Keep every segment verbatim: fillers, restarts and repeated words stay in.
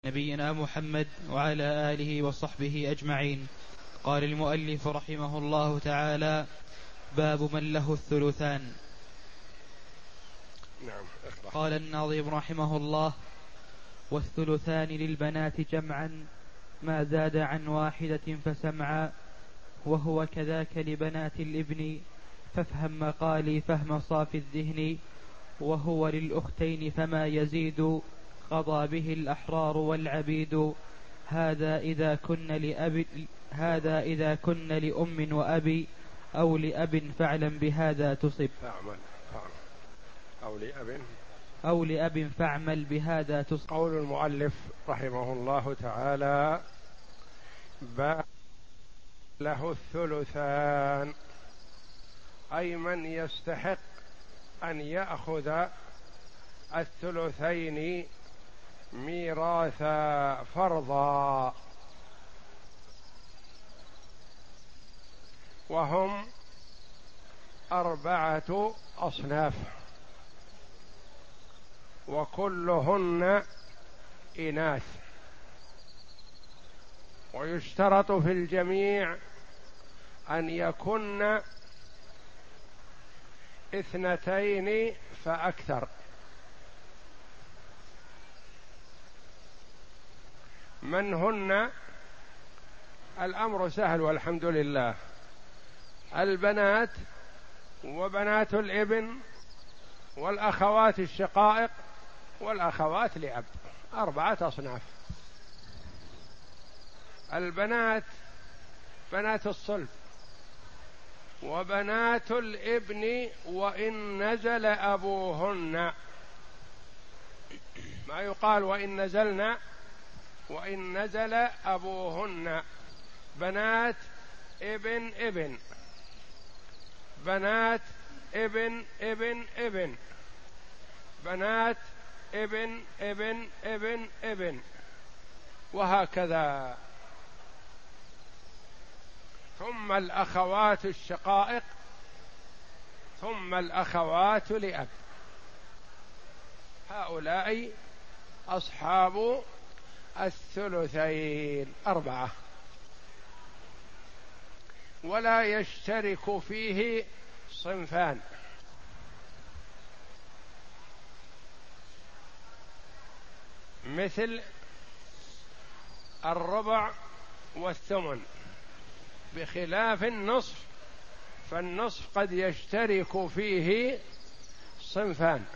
نبينا محمد وعلى آله وصحبه أجمعين. قال المؤلف رحمه الله تعالى: باب من له الثلثان. نعم. قال الناظم رحمه الله: والثلثان للبنات جمعا ما زاد عن واحدة فسمعا، وهو كذاك لبنات الابن فافهم مقالي فهم صافي الذهن، وهو للأختين فما يزيد قضى به الأحرار والعبيد، هذا إذا كن لأب هذا إذا كن لأم وأبي أو لأب فاعلم بهذا تصب فاعمل فاعمل أو لأب أو لأب فاعمل بهذا تصب. قول المؤلف رحمه الله تعالى: باب له الثلثان، أي من يستحق أن يأخذ الثلثين ميراثا فرضا، وهم أربعة أصناف وكلهن إناث، ويشترط في الجميع أن يكن اثنتين فأكثر. من هن؟ الأمر سهل والحمد لله: البنات وبنات الابن والأخوات الشقائق والأخوات لأب، أربعة أصناف. البنات بنات الصلب وبنات الابن وإن نزل أبوهن، ما يقال وإن نزلنا، وإن نزل أبوهن، بنات ابن ابن، بنات ابن ابن ابن، بنات ابن ابن ابن ابن، وهكذا. ثم الأخوات الشقائق، ثم الأخوات لأب، هؤلاء أصحاب الثلثين أربعة، ولا يشترك فيه صنفان، مثل الربع والثمن، بخلاف النصف، فالنصف قد يشترك فيه صنفان: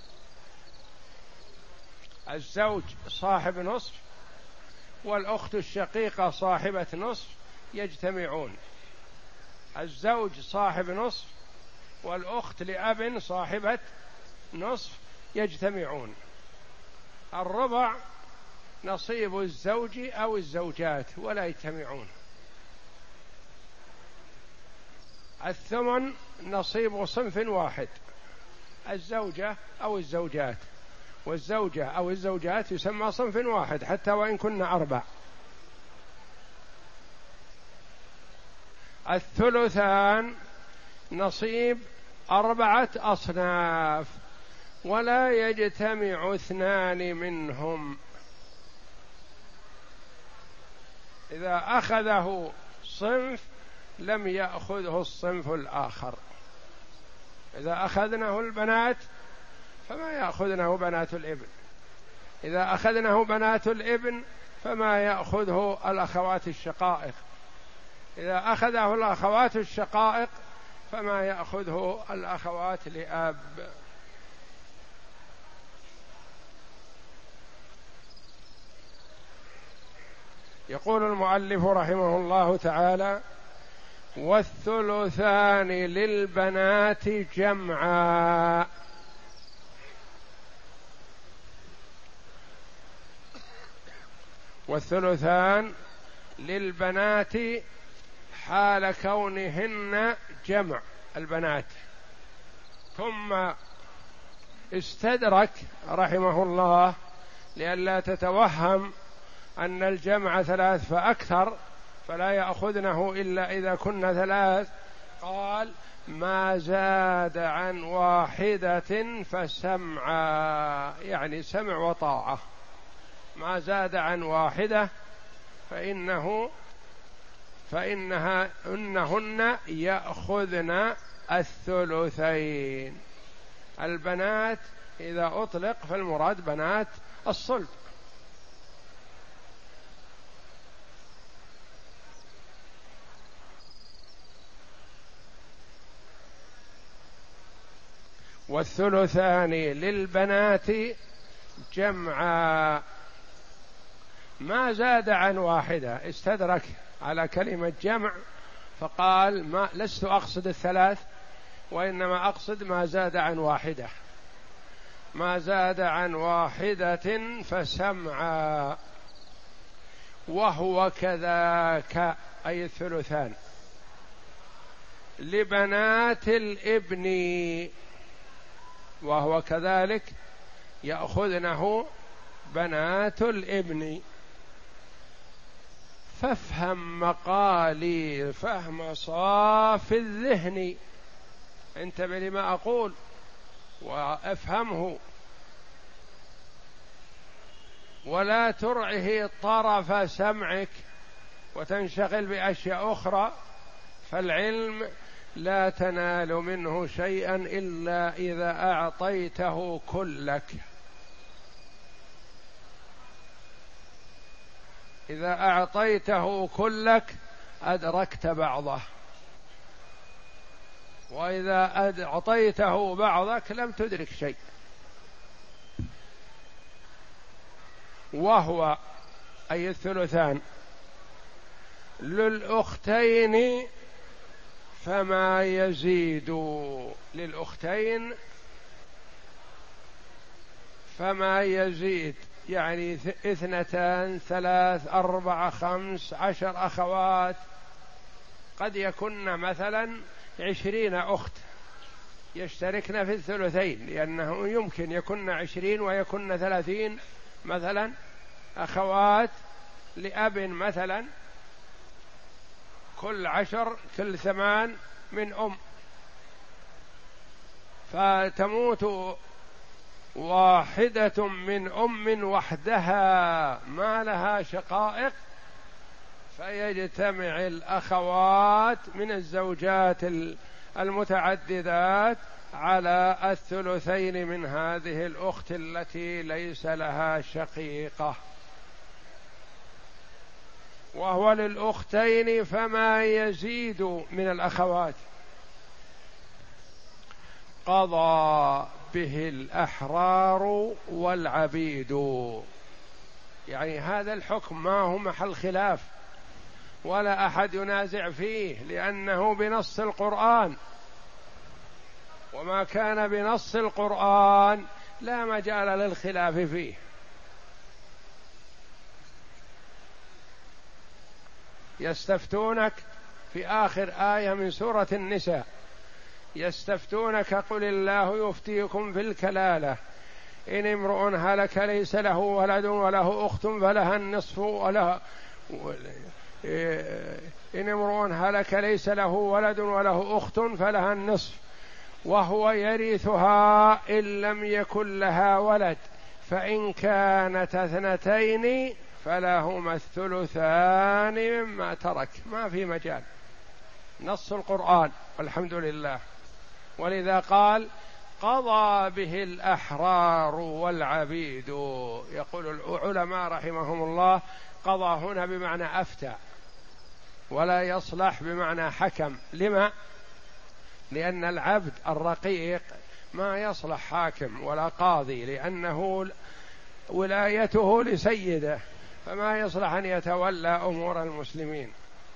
الزوج صاحب نصف والأخت الشقيقة صاحبة نصف يجتمعون، الزوج صاحب نصف والأخت لأب صاحبة نصف يجتمعون. الربع نصيب الزوج أو الزوجات ولا يجتمعون. الثمن نصيب صنف واحد، الزوجة أو الزوجات، والزوجة أو الزوجات يسمى صنف واحد حتى وإن كنا أربع. الثلثان نصيب أربعة أصناف ولا يجتمع اثنان منهم، إذا أخذه صنف لم يأخذه الصنف الآخر. إذا أخذناه البنات فما يأخذنه بنات الابن، إذا أخذناه بنات الابن فما يأخذه الأخوات الشقائق، إذا أخذه الأخوات الشقائق فما يأخذه الأخوات لأب. يقول المؤلف رحمه الله تعالى: والثلثان للبنات جمعا. والثلثان للبنات حال كونهن جمع البنات. ثم استدرك رحمه الله لئلا تتوهم أن الجمع ثلاث فأكثر فلا يأخذنه إلا إذا كنا ثلاث، قال: ما زاد عن واحدة فسمعا، يعني سمع وطاعة. ما زاد عن واحدة فإنه فإنها إنهن يأخذن الثلثين. البنات إذا أطلق فالمراد بنات الصلب. والثلثان للبنات جمعا ما زاد عن واحدة. استدرك على كلمة جمع فقال ما لست أقصد الثلاث وإنما أقصد ما زاد عن واحدة. ما زاد عن واحدة فسمعا وهو كذاك أي الثلثان لبنات الابن وهو كذلك يأخذنه بنات الابن. فافهم مقالي فهم صاف الذهن. انتبه لما أقول وافهمه ولا ترعه طرف سمعك وتنشغل بأشياء أخرى، فالعلم لا تنال منه شيئا إلا إذا أعطيته كلك. إذا أعطيته كلك أدركت بعضه، وإذا أعطيته بعضك لم تدرك شيء. وهو أي الثلثان للأختين فما يزيد. للأختين فما يزيد يعني اثنتان ثلاث أربعة خمس عشر أخوات. قد يكن مثلا عشرين أخت يشتركن في الثلثين، لأنه يمكن يكن عشرين ويكن ثلاثين مثلا أخوات لأب مثلا، كل عشر كل ثمان من أم، فتموت واحدة من أم وحدها ما لها شقائق، فيجتمع الأخوات من الزوجات المتعددات على الثلثين من هذه الأخت التي ليس لها شقيقة. وهو للأختين فما يزيد من الأخوات قضى به الأحرار والعبيد. يعني هذا الحكم ما هو محل خلاف ولا أحد ينازع فيه، لأنه بنص القرآن، وما كان بنص القرآن لا مجال للخلاف فيه. يستفتونك في آخر آية من سورة النساء، يستفتونك قل الله يفتيكم في الكلالة إن امرؤ هلك ليس له ولد وله أخت فلها النصف وله إن امرؤ هلك ليس له ولد وله أخت فلها النصف وهو يرثها إن لم يكن لها ولد فإن كانت اثنتين فلهما الثلثان مما ترك. ما في مجال، نص القرآن والحمد لله. ولذا قال قضى به الأحرار والعبيد. يقول العلماء رحمهم الله قضى هنا بمعنى أفتى، ولا يصلح بمعنى حكم. لما؟ لأن العبد الرقيق ما يصلح حاكم ولا قاضي، لأنه ولايته لسيده، فما يصلح أن يتولى أمور المسلمين،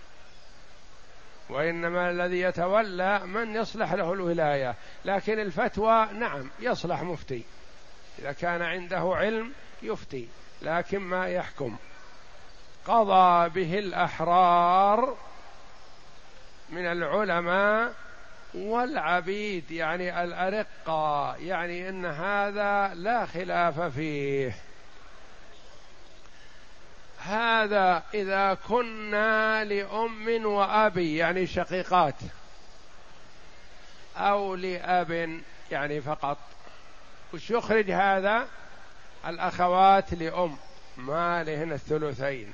وإنما الذي يتولى من يصلح له الولاية. لكن الفتوى نعم يصلح مفتي، إذا كان عنده علم يفتي، لكن ما يحكم. قضى به الأحرار من العلماء والعبيد يعني الأرقة، يعني إن هذا لا خلاف فيه. هذا إذا كنا لأم وأبي يعني شقيقات، أو لأب يعني فقط. وش يخرج هذا؟ الأخوات لأم ما لهن الثلثين.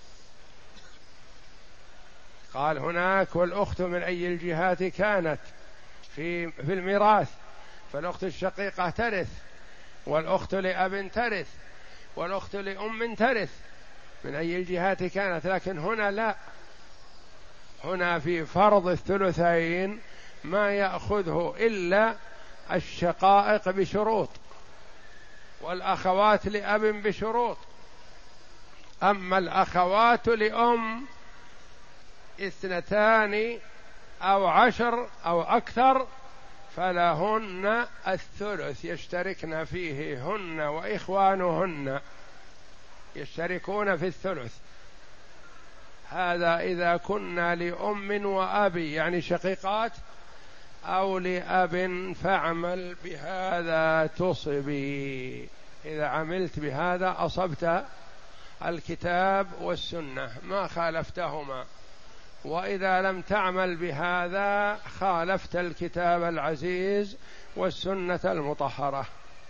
قال هناك والأخت من أي الجهات كانت في في الميراث، فالأخت الشقيقة ترث، والأخت لأب ترث، والأخت لأم ترث من أي الجهات كانت. لكن هنا لا، هنا في فرض الثلثين ما يأخذه إلا الشقائق بشروط، والأخوات لأب بشروط. أما الأخوات لأم اثنتان أو عشر أو أكثر فلهن الثلث، يشتركن فيه هن وإخوانهن يشتركون في الثلث. هذا إذا كنا لأم وأبي يعني شقيقات، أو لأب فاعمل بهذا تصبي، إذا عملت بهذا أصبت الكتاب والسنة ما خالفتهما، وإذا لم تعمل بهذا خالفت الكتاب العزيز والسنة المطهرة.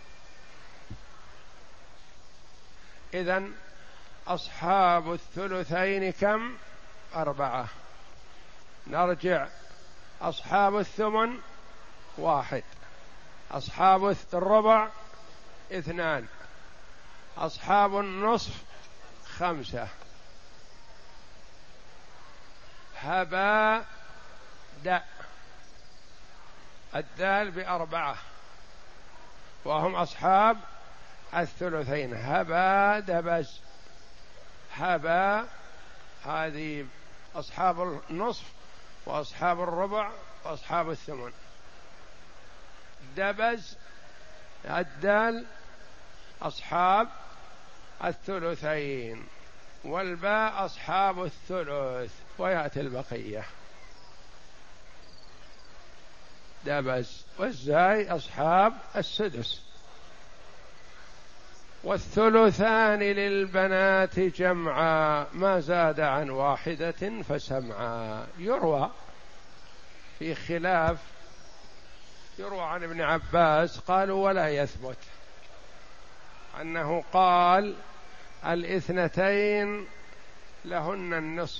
إذن أصحاب الثلثين كم؟ أربعة. نرجع: أصحاب الثمن واحد، أصحاب الربع اثنان، أصحاب النصف خمسة. هبا د الدال بأربعة وهم أصحاب الثلثين. هبا دبز، هبا هذه أصحاب النصف وأصحاب الربع وأصحاب الثمن. دبز الدال أصحاب الثلثين، والباء أصحاب الثلث، ويأتي البقية. دبز والزاي أصحاب السدس. والثلثان للبنات جمعا ما زاد عن واحدة فسمعا. يروى في خلاف، يروى عن ابن عباس قالوا ولا يثبت أنه قال الاثنتين لهن النصف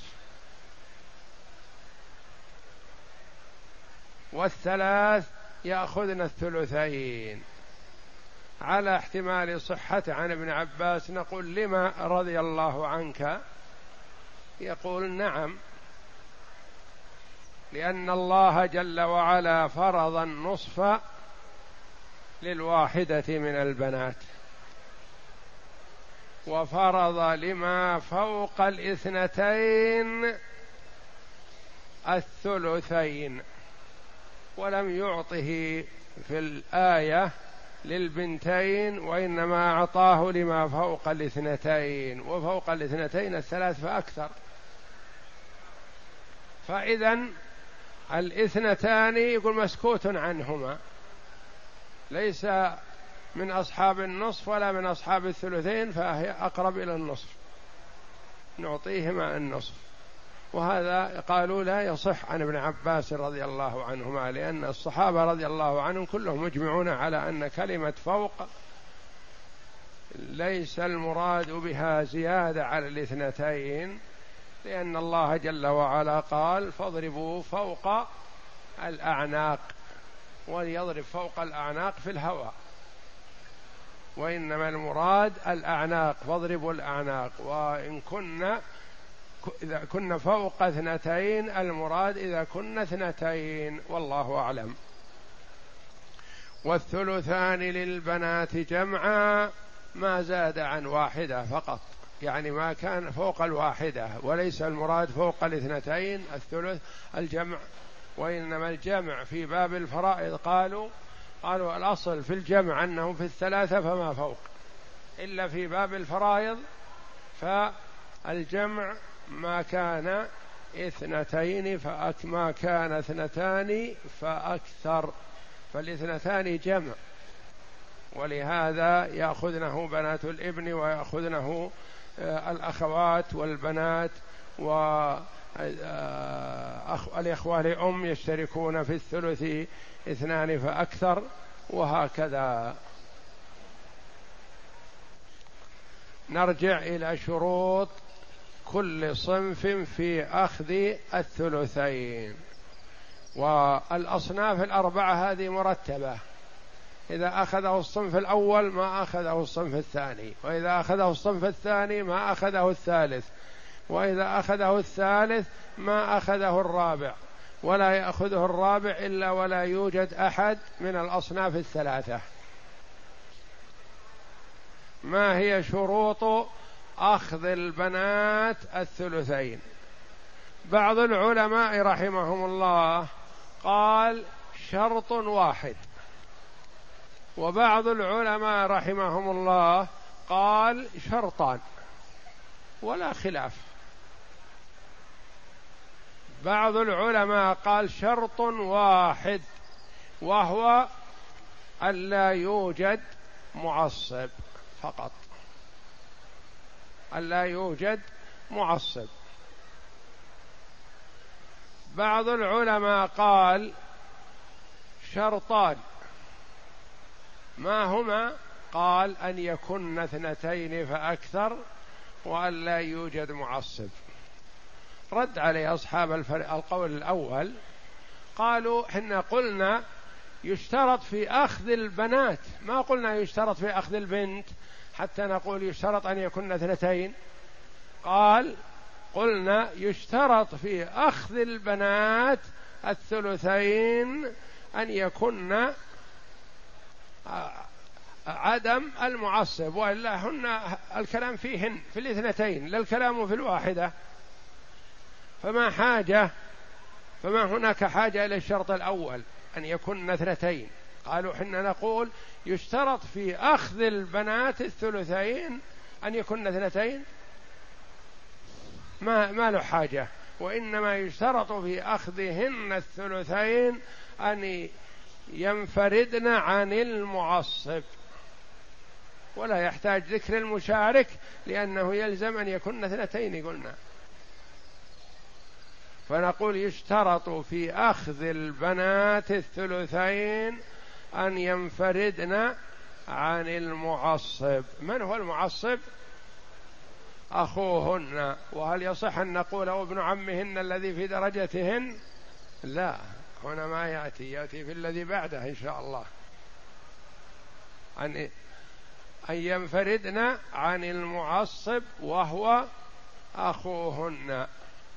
والثلاث يأخذن الثلثين. على احتمال صحة عن ابن عباس نقول لما رضي الله عنك؟ يقول نعم، لأن الله جل وعلا فرض النصف للواحدة من البنات، وفرض لما فوق الاثنتين الثلثين، ولم يعطه في الآية للبنتين، وإنما أعطاه لما فوق الاثنتين، وفوق الاثنتين الثلاث فأكثر. فإذن الاثنتان يقول مسكوت عنهما، ليس من أصحاب النصف ولا من أصحاب الثلثين، فهي أقرب إلى النصف، نعطيهما النصف. وهذا قالوا لا يصح عن ابن عباس رضي الله عنهما، لأن الصحابة رضي الله عنهم كلهم مجمعون على أن كلمة فوق ليس المراد بها زيادة على الاثنتين، لأن الله جل وعلا قال فاضربوا فوق الأعناق، وليضرب فوق الأعناق في الهواء، وإنما المراد الأعناق، فاضربوا الأعناق. وإن كنا إذا كنا فوق اثنتين المراد إذا كنا اثنتين، والله أعلم. والثلثان للبنات جمعا ما زاد عن واحدة فقط، يعني ما كان فوق الواحدة، وليس المراد فوق الاثنتين الثلث الجمع، وإنما الجمع في باب الفرائض قالوا قالوا الأصل في الجمع أنه في الثلاثة فما فوق، إلا في باب الفرائض فالجمع ما كان اثنتين فأك ما كان اثنتان فأكثر، فالاثنتان جمع، ولهذا يأخذنه بنات الابن ويأخذنه الأخوات والبنات، والإخوة لأم يشتركون في الثلث اثنان فأكثر، وهكذا. نرجع إلى شروط كل صنف في أخذ الثلثين. والأصناف الأربعة هذه مرتبة، إذا أخذه الصنف الأول ما أخذه الصنف الثاني، وإذا أخذه الصنف الثاني ما أخذه الثالث، وإذا أخذه الثالث ما أخذه الرابع، ولا يأخذه الرابع إلا ولا يوجد أحد من الأصناف الثلاثة. ما هي شروط أخذ البنات الثلثين؟ بعض العلماء رحمهم الله قال شرط واحد، وبعض العلماء رحمهم الله قال شرطان، ولا خلاف. بعض العلماء قال شرط واحد، وهو ألا يوجد معصب فقط، ألا يوجد معصب. بعض العلماء قال شرطان، ما هما؟ قال أن يكن اثنتين فأكثر، وأن لا يوجد معصب. رد عليه أصحاب القول الأول، قالوا حنا قلنا يشترط في أخذ البنات، ما قلنا يشترط في أخذ البنت حتى نقول يشترط أن يكن اثنتين. قال قلنا يشترط في أخذ البنات الثلثين أن يكن عدم المعصب، وإلا هن الكلام فيهن في الاثنتين، لا الكلام في الواحدة، فما حاجة فما هناك حاجة إلى الشرط الأول أن يكن اثنتين. قالوا حنا نقول يشترط في أخذ البنات الثلثين أن يكن اثنتين، ما, ما له حاجة، وإنما يشترط في أخذهن الثلثين أن ينفردن عن المعصب، ولا يحتاج ذكر المشارك لأنه يلزم أن يكن اثنتين قلنا. فنقول يشترط في أخذ البنات الثلثين أن ينفردن عن المعصب. من هو المعصب؟ أخوهن. وهل يصح أن نقول أو ابن عمهن الذي في درجتهن؟ لا، هنا ما يأتي، يأتي في الذي بعده إن شاء الله، أن أن ينفردن عن المعصب وهو أخوهن.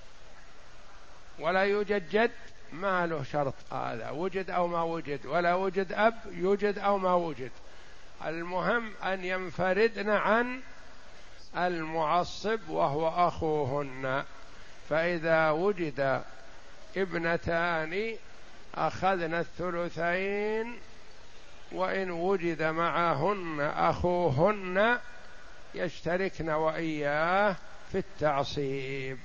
ولا يوجد جد، ما له شرط هذا، وجد أو ما وجد، ولا وجد أب، يوجد أو ما وجد، المهم أن ينفردن عن المعصب وهو أخوهن. فإذا وجد ابنتان أخذنا الثلثين، وإن وجد معهن أخوهن يشتركن وإياه في التعصيب.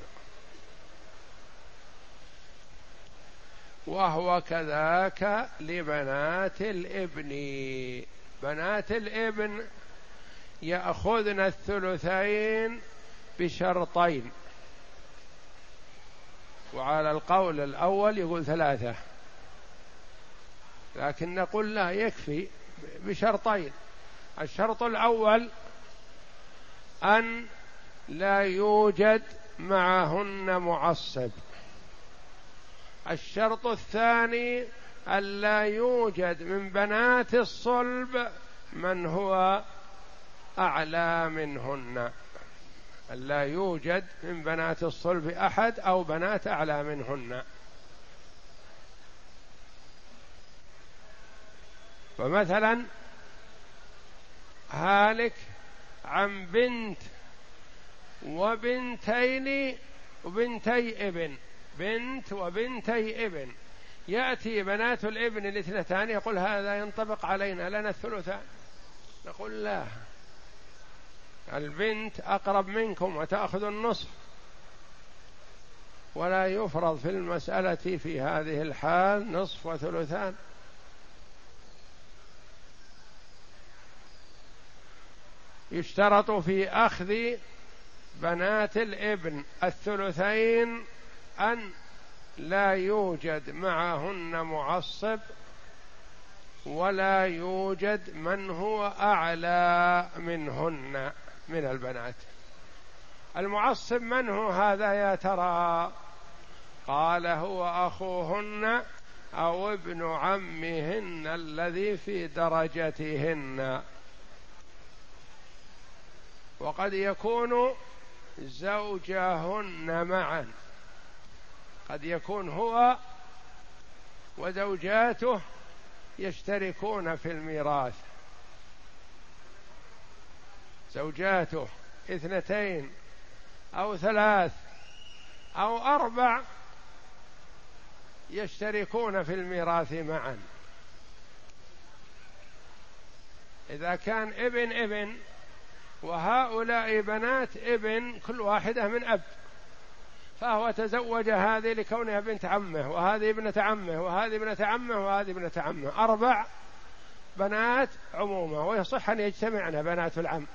وهو كذاك لبنات الابن. بنات الابن يأخذن الثلثين بشرطين، وعلى القول الأول يقول ثلاثة، لكن نقول لا، يكفي بشرطين. الشرط الأول أن لا يوجد معهن معصب. الشرط الثاني أن لا يوجد من بنات الصلب من هو أعلى منهن، أن لا يوجد من بنات الصلب أحد أو بنات أعلى منهن. فمثلا هالك عن بنت وبنتين وبنتي ابن، بنت وبنتي ابن، يأتي بنات الابن الاثنتان يقول هذا ينطبق علينا، لنا الثلثان. نقول لا، البنت أقرب منكم وتأخذ النصف، ولا يفرض في المسألة في هذه الحال نصف وثلثان. يشترط في أخذ بنات الابن الثلثين أن لا يوجد معهن معصب، ولا يوجد من هو أعلى منهن. من البنات. المعصب من هو هذا يا ترى؟ قال هو أخوهن أو ابن عمهن الذي في درجتهن، وقد يكون زوجهن معا، قد يكون هو وزوجاته يشتركون في الميراث، زوجاته اثنتين أو ثلاث أو أربع يشتركون في الميراث معا. إذا كان ابن ابن وهؤلاء بنات ابن كل واحدة من أب، فهو تزوج هذه لكونها بنت عمه، وهذه ابنة عمه، وهذه ابنة عمه، وهذه ابنة عمه، أربع بنات عمومة، ويصح أن يجتمعن بنات العم.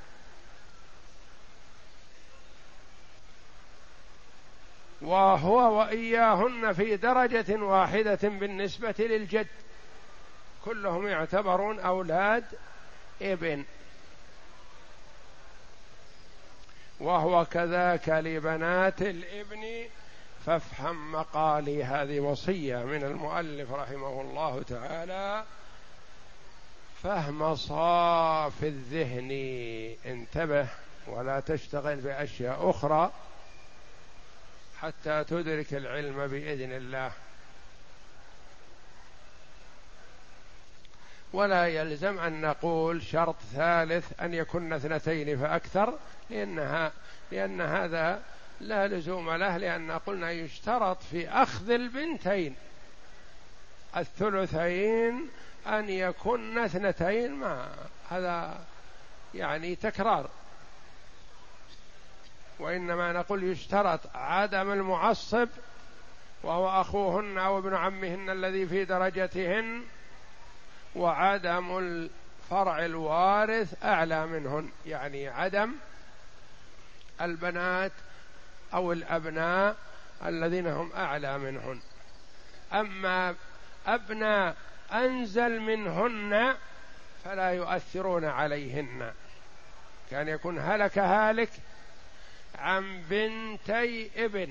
وهو وإياهن في درجة واحدة بالنسبة للجد، كلهم يعتبرون أولاد ابن. وهو كذاك لبنات الابن فافهم مقالي. هذه وصية من المؤلف رحمه الله تعالى، فهم صاف الذهن، انتبه ولا تشتغل بأشياء أخرى حتى تدرك العلم بإذن الله. ولا يلزم أن نقول شرط ثالث أن يكون اثنتين فأكثر، لأنها لأن هذا لا لزوم له، لأن قلنا يشترط في أخذ البنتين الثلثين أن يكون اثنتين، ما هذا يعني تكرار. وإنما نقول يشترط عدم المعصب، وهو أخوهن أو ابن عمهن الذي في درجتهن، وعدم الفرع الوارث أعلى منهن، يعني عدم البنات أو الأبناء الذين هم أعلى منهن. أما أبناء أنزل منهن فلا يؤثرون عليهن. كان يكون هلك هالك عن بنتي ابن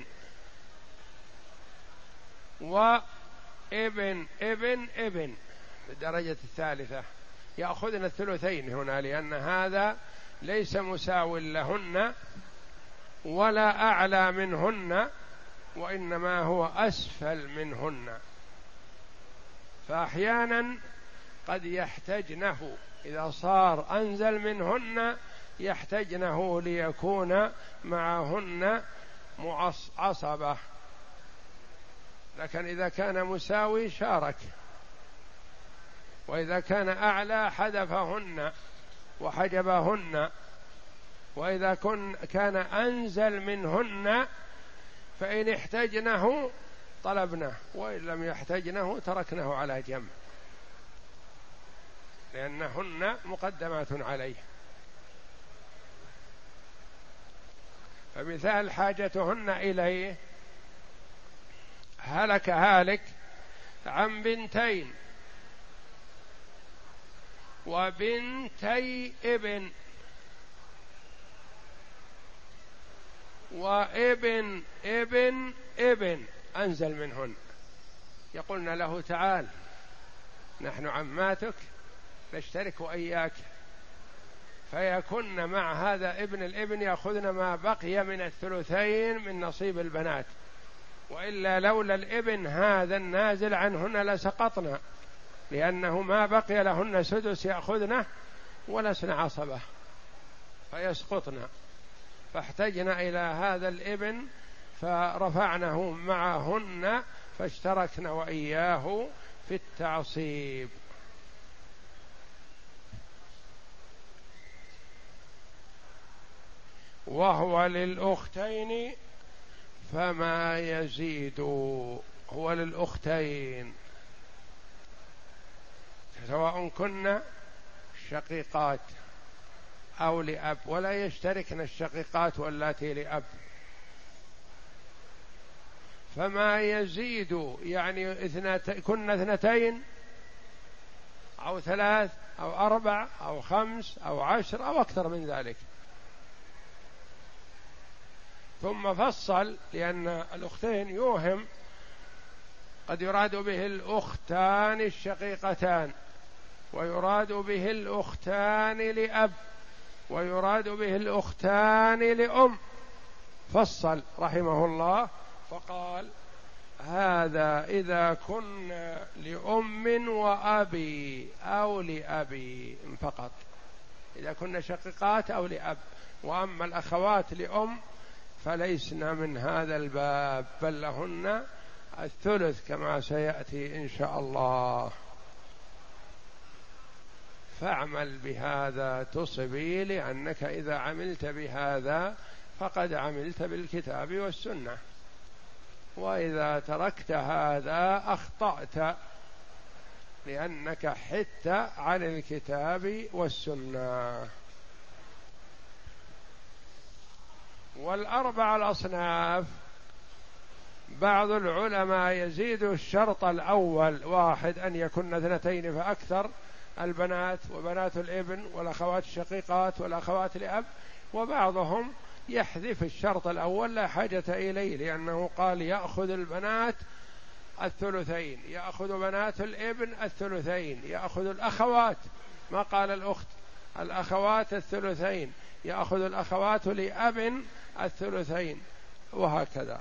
وابن ابن ابن بالدرجة الثالثة يأخذن الثلثين هنا، لأن هذا ليس مساو لهن ولا أعلى منهن، وإنما هو أسفل منهن. فأحيانا قد يحتجنه إذا صار أنزل منهن، يحتجنه ليكون معهن عصبة، لكن إذا كان مساوي شارك، وإذا كان أعلى حذفهن وحجبهن، وإذا كان أنزل منهن فإن احتجنه طلبناه، وإن لم يحتجنه تركناه على جنب، لأنهن مقدمات عليه. فمثال حاجتهن إليه هلك هالك عن بنتين وبنتي ابن وابن ابن ابن أنزل منهن، يقولن له تعال نحن عماتك نشترك وإياك، فيكن مع هذا ابن الابن يأخذن ما بقي من الثلثين من نصيب البنات، وإلا لولا الابن هذا النازل عنهن لسقطنا، لأنه ما بقي لهن سدس يأخذنه ولسن عصبة فيسقطنا، فاحتجنا إلى هذا الابن فرفعناه معهن فاشتركنا وإياه في التعصيب. وهو للأختين فما يزيد، هو للأختين سواء كنا شقيقات أو لأب، ولا يشتركن الشقيقات واللاتي لأب. فما يزيد يعني اثنت... كنا اثنتين أو ثلاث أو أربع أو خمس أو عشر أو أكثر من ذلك، ثم فصل، لأن الأختين يوهم قد يراد به الأختان الشقيقتان، ويراد به الأختان لأب، ويراد به الأختان لأم. فصل رحمه الله فقال: هذا إذا كنا لأم وأبي أو لأبي فقط، إذا كنا شقيقات أو لأب، وأما الأخوات لأم فليسن من هذا الباب، بل لهن الثلث كما سيأتي إن شاء الله. فاعمل بهذا تصبي، لأنك إذا عملت بهذا فقد عملت بالكتاب والسنة، وإذا تركت هذا أخطأت، لأنك حدت عن الكتاب والسنة. والأربع الأصناف بعض العلماء يزيد الشرط الأول واحد، أن يكون اثنتين فأكثر، البنات وبنات الابن والأخوات الشقيقات والأخوات لأب، وبعضهم يحذف الشرط الأول لا حاجة إليه، لأنه قال يأخذ البنات الثلثين، يأخذ بنات الابن الثلثين، يأخذ الأخوات، ما قال الأخت، الأخوات الثلثين، يأخذ الأخوات لأب الثلثين، وهكذا.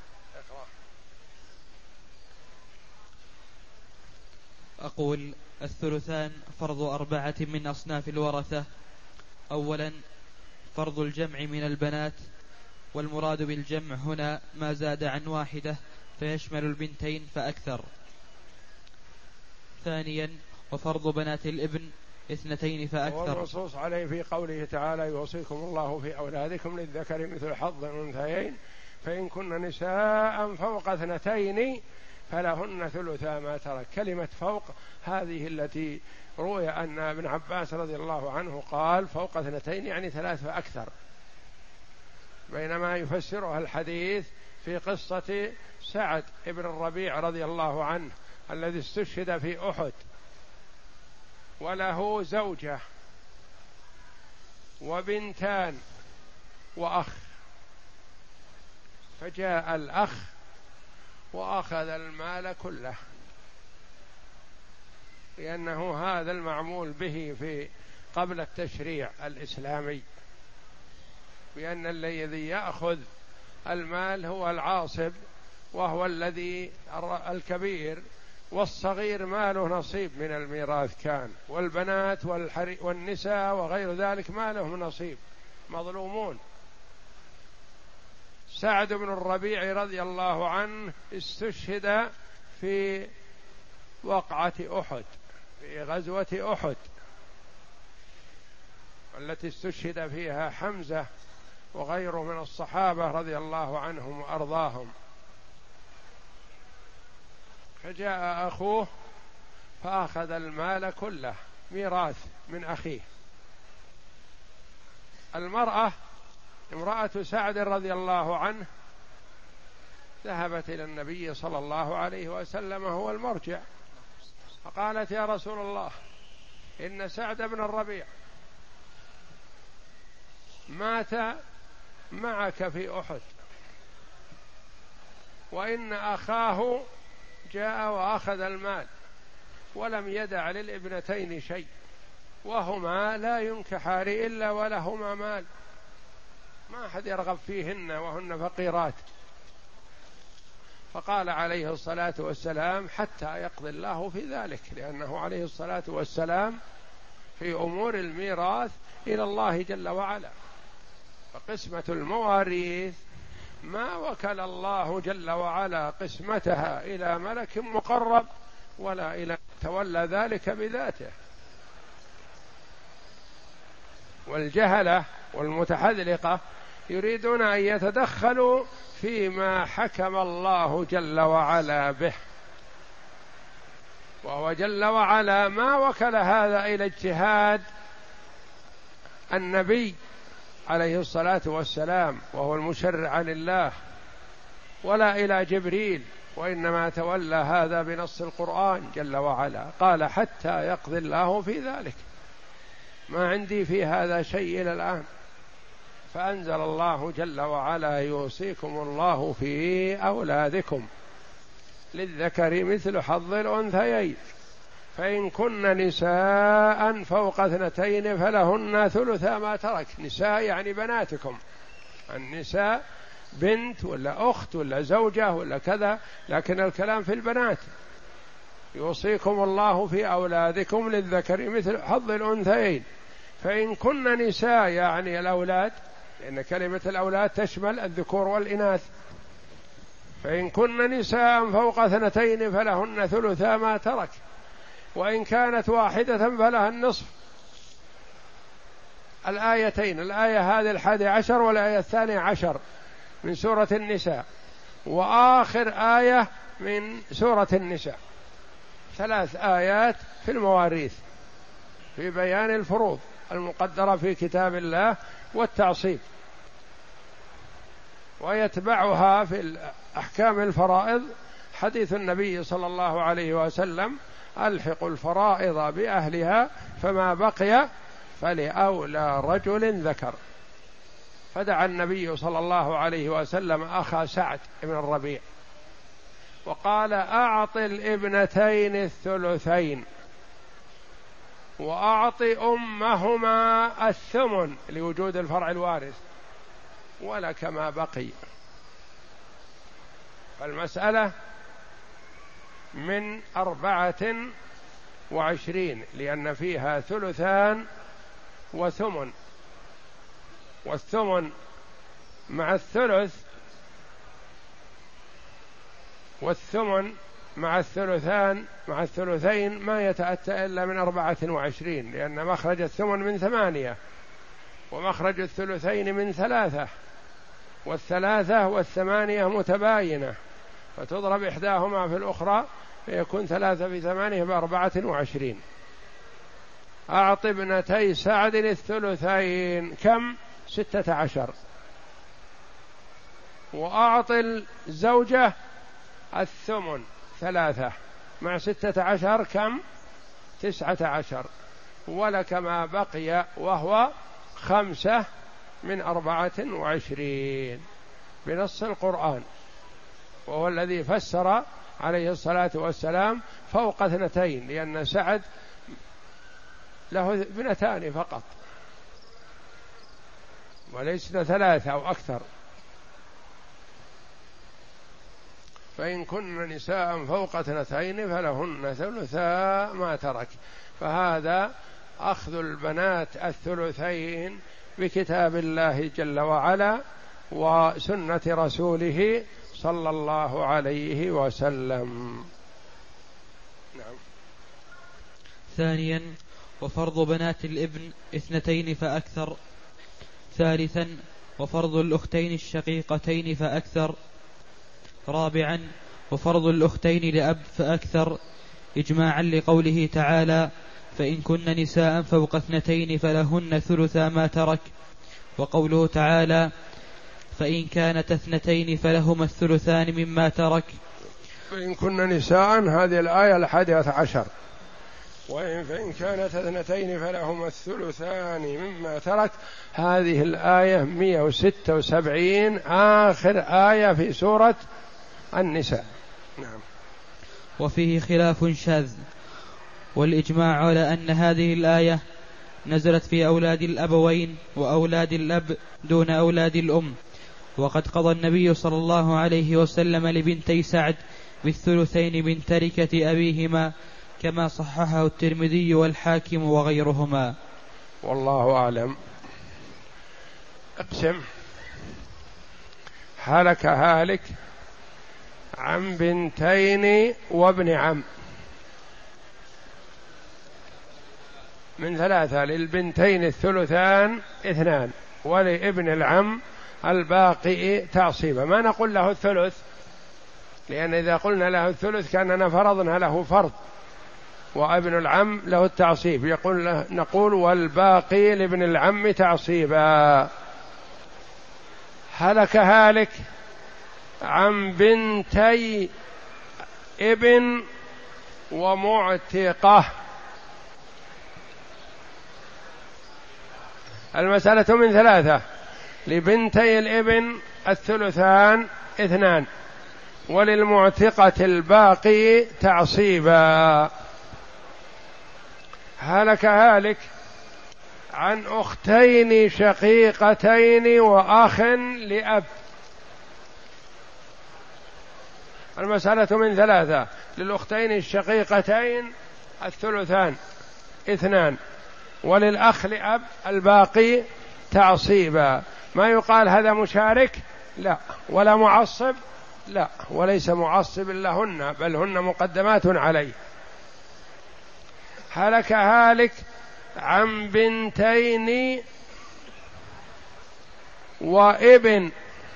أقول: الثلثان فرض أربعة من أصناف الورثة. أولا فرض الجمع من البنات، والمراد بالجمع هنا ما زاد عن واحدة فيشمل البنتين فأكثر. ثانيا وفرض بنات الابن اثنتين فأكثر، والنصوص عليه في قوله تعالى: يوصيكم الله في أولادكم للذكر مثل حظ الأنثيين فإن كن نساء فوق اثنتين فلهن ثلثا ما ترك. كلمة فوق هذه التي روي أن ابن عباس رضي الله عنه قال فوق اثنتين يعني ثلاث فأكثر، بينما يفسرها الحديث في قصة سعد ابن الربيع رضي الله عنه الذي استشهد في أحد، وله زوجة وبنتان وأخ، فجاء الأخ وأخذ المال كله، لأنه هذا المعمول به في قبل التشريع الإسلامي، بأن الذي يأخذ المال هو العاصب، وهو الذي الكبير، والصغير ما له نصيب من الميراث كان، والبنات والنساء وغير ذلك ما لهم نصيب، مظلومون. سعد بن الربيع رضي الله عنه استشهد في وقعة أحد، في غزوة أحد التي استشهد فيها حمزة وغيره من الصحابة رضي الله عنهم وأرضاهم. فجاء أخوه فأخذ المال كله ميراث من أخيه. المرأة امرأة سعد رضي الله عنه ذهبت إلى النبي صلى الله عليه وسلم هو المرجع، فقالت: يا رسول الله، إن سعد بن الربيع مات معك في أحد، وإن أخاه جاء وأخذ المال ولم يدع للابنتين شيء، وهما لا ينكحان إلا ولهما مال، ما أحد يرغب فيهن وهن فقيرات. فقال عليه الصلاة والسلام: حتى يقضي الله في ذلك، لأنه عليه الصلاة والسلام في أمور الميراث إلى الله جل وعلا، فقسمة المواريث ما وكل الله جل وعلا قسمتها إلى ملك مقرب ولا إلى تولى ذلك بذاته. والجهلة والمتحذلقة يريدون أن يتدخلوا فيما حكم الله جل وعلا به، وهو جل وعلا ما وكل هذا إلى اجتهاد النبي عليه الصلاة والسلام وهو المشرع لله، ولا إلى جبريل، وإنما تولى هذا بنص القرآن جل وعلا، قال: حتى يقضي الله في ذلك، ما عندي في هذا شيء إلى الآن. فأنزل الله جل وعلا يوصيكم الله في أولادكم للذكر مثل حظ الأنثيين فإن كن نساء فوق اثنتين فلهن ثلثا ما ترك. نساء يعني بناتكم، النساء بنت ولا أخت ولا زوجة ولا كذا، لكن الكلام في البنات. يوصيكم الله في أولادكم للذكر مثل حظ الأنثيين فإن كن نساء يعني الأولاد، لأن كلمة الأولاد تشمل الذكور والإناث. فإن كن نساء فوق اثنتين فلهن ثلثا ما ترك وإن كانت واحدة فلها النصف. الآيتين، الآية هذه الحادي عشر والآية الثانية عشر من سورة النساء، وآخر آية من سورة النساء، ثلاث آيات في المواريث في بيان الفروض المقدرة في كتاب الله والتعصيب، ويتبعها في أحكام الفرائض حديث النبي صلى الله عليه وسلم: ألحقوا الفرائض بأهلها فما بقي فلأولى رجل ذكر. فدعا النبي صلى الله عليه وسلم أخا سعد بن الربيع وقال: أعط الابنتين الثلثين وأعط أمهما الثمن لوجود الفرع الوارث ولك ما بقي. فالمسألة من أربعة وعشرين لأن فيها ثلثان وثمن، والثمن مع الثلث والثمن مع الثلثان مع الثلثين ما يتأتى إلا من أربعة وعشرين، لأن مخرج الثمن من ثمانية ومخرج الثلثين من ثلاثة، والثلاثة والثمانية متباينة فتضرب إحداهما في الأخرى فيكون ثلاثة في ثمانية بأربعة وعشرين. أعط ابنتي سعد الثلثين كم؟ ستة عشر. وأعط الزوجة الثمن ثلاثة مع ستة عشر كم؟ تسعة عشر. ولك ما بقي وهو خمسة من أربعة وعشرين بنص القرآن، وهو الذي فسر عليه الصلاة والسلام فوق اثنتين، لأن سعد له ابنتان فقط وليسن ثلاثة أو أكثر. فإن كن نساء فوق اثنتين فلهن ثلثا ما ترك. فهذا أخذ البنات الثلثين بكتاب الله جل وعلا وسنة رسوله صلى الله عليه وسلم. نعم. ثانيا: وفرض بنات الابن اثنتين فأكثر. ثالثا: وفرض الأختين الشقيقتين فأكثر. رابعا: وفرض الأختين لأب فأكثر، إجماعا لقوله تعالى: فإن كن نساء فوق اثنتين فلهن ثلثا ما ترك، وقوله تعالى: فإن كانت اثنتين فلهما الثلثان مما ترك. فإن كن نساء هذه الآية الحادية عشر. وإن فإن كانت اثنتين فلهما الثلثان مما ترك، هذه الآية مئة وستة وسبعين آخر آية في سورة النساء. نعم. وفيه خلاف شاذ، والإجماع على أن هذه الآية نزلت في أولاد الأبوين وأولاد الأب دون أولاد الأم. وقد قضى النبي صلى الله عليه وسلم لبنتي سعد بالثلثين من تركة أبيهما، كما صححه الترمذي والحاكم وغيرهما. والله أعلم. اقسم. هلك هالك عن بنتين وابن عم من ثلاثة، للبنتين الثلثان اثنان، ولابن العم الباقي تعصيبا. ما نقول له الثلث، لأن إذا قلنا له الثلث كأننا فرضنا له فرض، وابن العم له التعصيب. يقول له نقول والباقي لابن العم تعصيبا. هلك هالك عن بنتي ابن ومعتقة. المسألة من ثلاثة: لبنتي الابن الثلثان اثنان، وللمعتقة الباقي تعصيبا. هلك هالك عن أختين شقيقتين وأخ لأب. المسألة من ثلاثة: للأختين الشقيقتين الثلثان اثنان، وللأخ لأب الباقي تعصيبا. ما يقال هذا مشارك، لا، ولا معصب، لا، وليس معصب لهن، بل هن مقدمات عليه. هلك هالك عن بنتين وابن.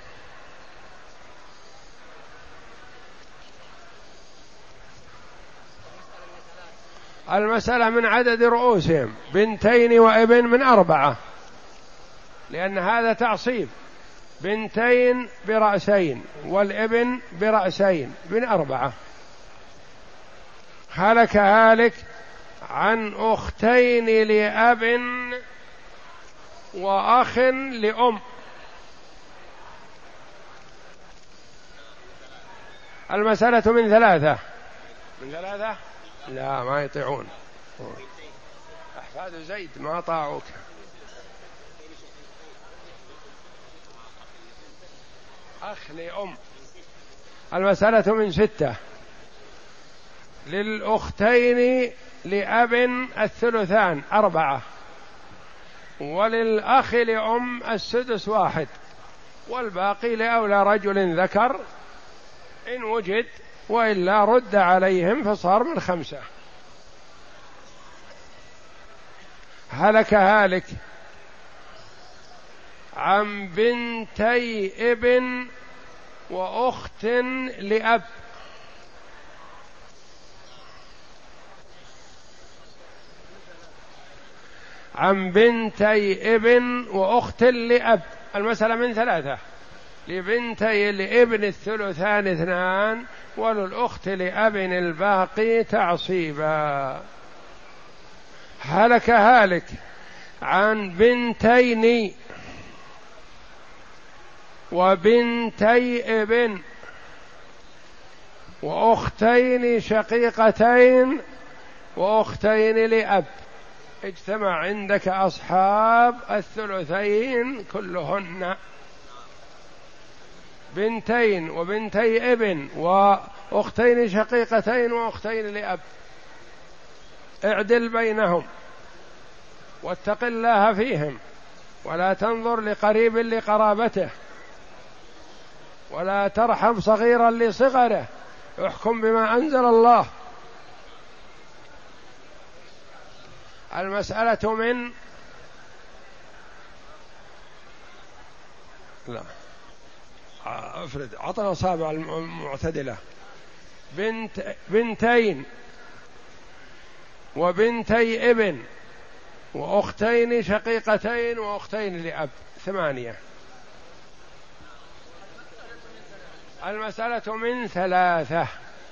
المسألة من عدد رؤوسهم، بنتين وابن من أربعة، لأن هذا تعصيب. بنتين برأسين والابن برأسين من أربعة. هلك هالك عن أختين لأب وأخ لأم. المسألة من ثلاثة. من ثلاثة؟ لا، ما يطيعون. أحفاد زيد ما طاعوك. أخ لأم. المسألة من ستة. للأختين لأب الثلثان أربعة، وللأخ لأم السدس واحد، والباقي لأولى رجل ذكر إن وجد، وإلا رد عليهم فصار من خمسة. هلك هالك عن بنتي ابن وأخت لأب. عن بنتي ابن وأخت لأب. المسألة من ثلاثة. لبنتي الابن الثلثان اثنان، وللأخت لأب الباقي تعصيبا. هلك هالك عن بنتين وبنتي ابن وأختين شقيقتين وأختين لأب. اجتمع عندك أصحاب الثلثين كلهن، بنتين وبنتي ابن وأختين شقيقتين وأختين لأب. اعدل بينهم واتق الله فيهم، ولا تنظر لقريب لقرابته، ولا ترحم صغيرا لصغره، احكم بما أنزل الله. المسألة من لا افرد عطنا أصابع المعتدلة. بنت بنتين وبنتي ابن وأختين شقيقتين وأختين لأب ثمانية. المسألة من ثلاثة.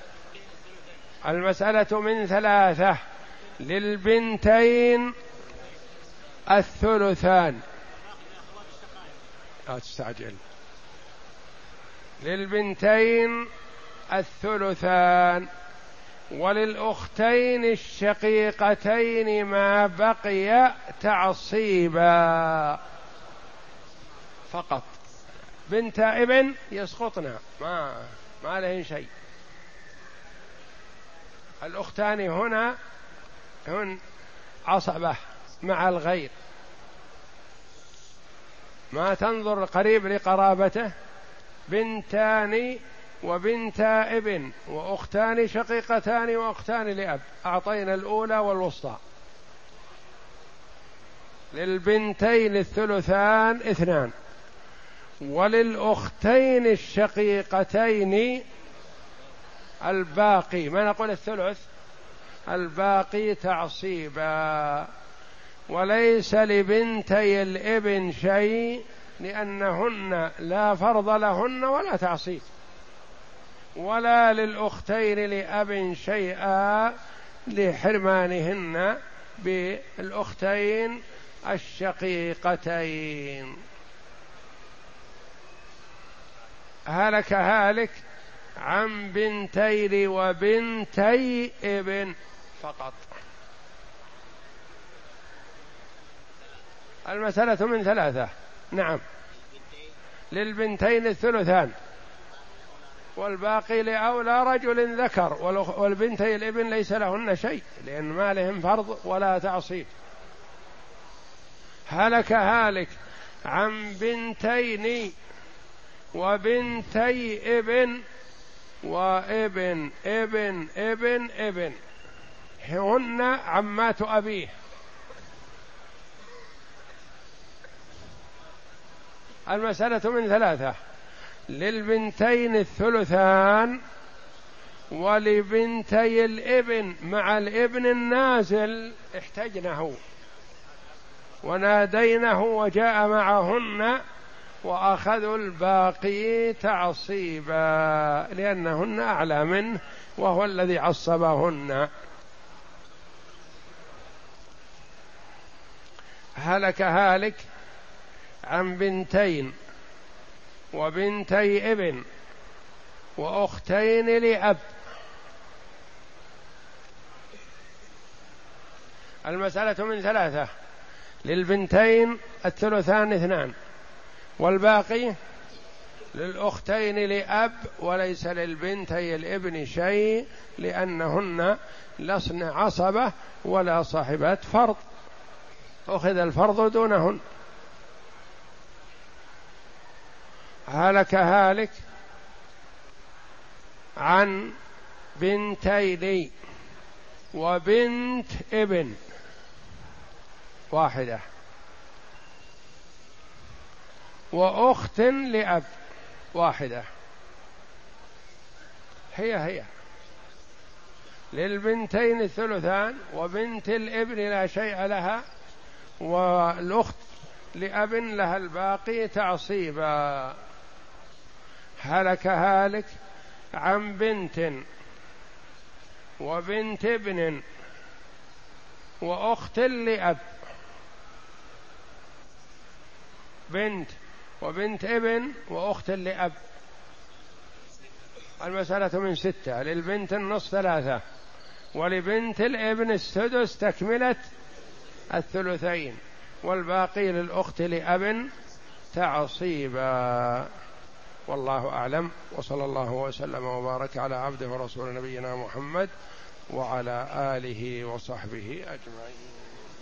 المسألة من ثلاثة. للبنتين الثلثان. لا تستعجل. للبنتين الثلثان، وللأختين الشقيقتين ما بقي تعصيبا فقط. بنت ابن يسقطنا، ما ما لهن شيء. الأختان هنا هن عصبة مع الغير، ما تنظر قريب لقرابته. بنتان وبنتا ابن وأختان شقيقتان وأختان لأب. أعطينا الأولى والوسطى. للبنتين الثلثان اثنان، وللأختين الشقيقتين الباقي، ما نقول الثلث، الباقي تعصيبا. وليس لبنتي الابن شيء، لأنهن لا فرض لهن ولا تعصيب. ولا للأختين لأب شيئا لحرمانهن بالأختين الشقيقتين. هلك هالك عن بنتين وبنتي ابن فقط. المسألة من ثلاثة. نعم، للبنتين الثلثان والباقي لأولى رجل ذكر، والبنتي الابن ليس لهن شيء لأن ما لهم فرض ولا تعصيب. هلك هالك عن بنتين وبنتي ابن وابن ابن ابن ابن هن عمات أبيه. المسألة من ثلاثة، للبنتين الثلثان ولبنتي الابن مع الابن النازل احتجنه ونادينه وجاء معهن وأخذوا الباقي تعصيبا لأنهن أعلى منه وهو الذي عصبهن. هلك هالك عن بنتين وبنتي ابن وأختين لأب. المسألة من ثلاثة، للبنتين الثلثان اثنان والباقي للأختين لأب وليس للبنتي الابن شيء لأنهن لسن عصبة ولا صاحبات فرض، أخذ الفرض دونهن. هلك هالك عن بنتين وبنت ابن واحدة وأخت لأب واحدة، هي هي للبنتين الثلثان وبنت الابن لا شيء لها والأخت لأب لها الباقي تعصيبا. هلك هالك عن بنت وبنت ابن وأخت لأب. بنت وبنت ابن وأخت لأب. المسألة من ستة، للبنت النصف ثلاثة ولبنت الابن السدس تكملة الثلثين والباقي للأخت لأب تعصيبا. والله أعلم، وصلى الله وسلم وبارك على عبده ورسول نبينا محمد وعلى آله وصحبه أجمعين.